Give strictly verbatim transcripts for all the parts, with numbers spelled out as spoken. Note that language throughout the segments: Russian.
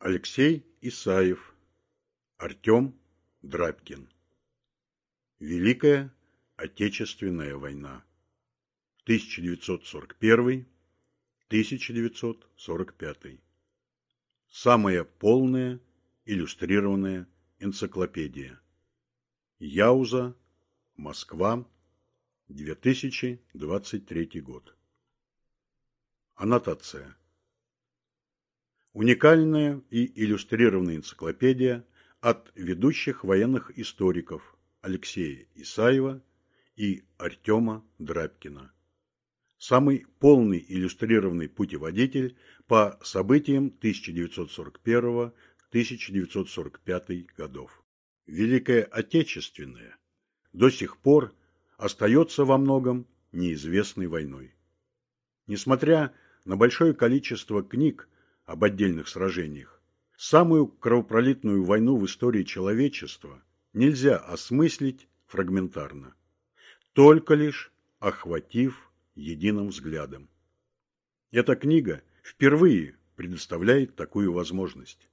Алексей Исаев, Артем Драбкин. Великая Отечественная война. тысяча девятьсот сорок первый — тысяча девятьсот сорок пятый. Самая полная иллюстрированная энциклопедия. Яуза, Москва, две тысячи двадцать третий год. Аннотация. Уникальная и иллюстрированная энциклопедия от ведущих военных историков Алексея Исаева и Артема Драбкина. Самый полный иллюстрированный путеводитель по событиям тысяча девятьсот сорок первого — тысяча девятьсот сорок пятый годов. Великая Отечественная до сих пор остается во многом неизвестной войной. Несмотря на большое количество книг об отдельных сражениях, самую кровопролитную войну в истории человечества нельзя осмыслить фрагментарно, только лишь охватив единым взглядом. Эта книга впервые предоставляет такую возможность.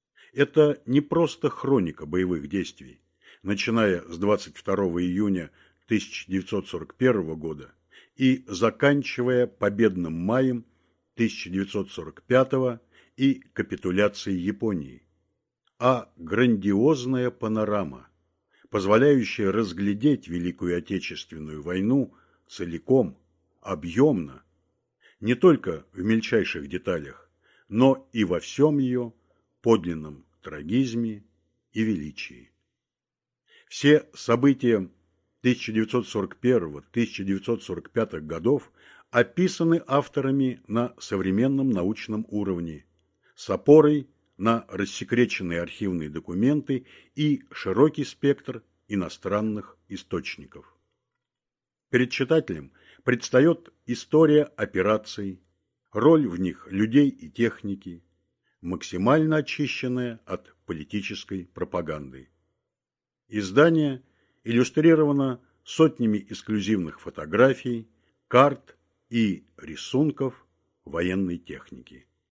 Это не просто хроника боевых действий, начиная с двадцать второго июня тысяча девятьсот сорок первого года и заканчивая победным маем тысяча девятьсот сорок пятого и капитуляцией Японии, а грандиозная панорама, позволяющая разглядеть Великую Отечественную войну целиком, объемно, не только в мельчайших деталях, но и во всем ее подлинном трагизме и величии. Все события тысяча девятьсот сорок первого — тысяча девятьсот сорок пятого годов описаны авторами на современном научном уровне, с опорой на рассекреченные архивные документы и широкий спектр иностранных источников. Перед читателем предстает история операций, роль в них людей и техники, максимально очищенная от политической пропаганды. Издание иллюстрировано сотнями эксклюзивных фотографий, карт и рисунков военной техники.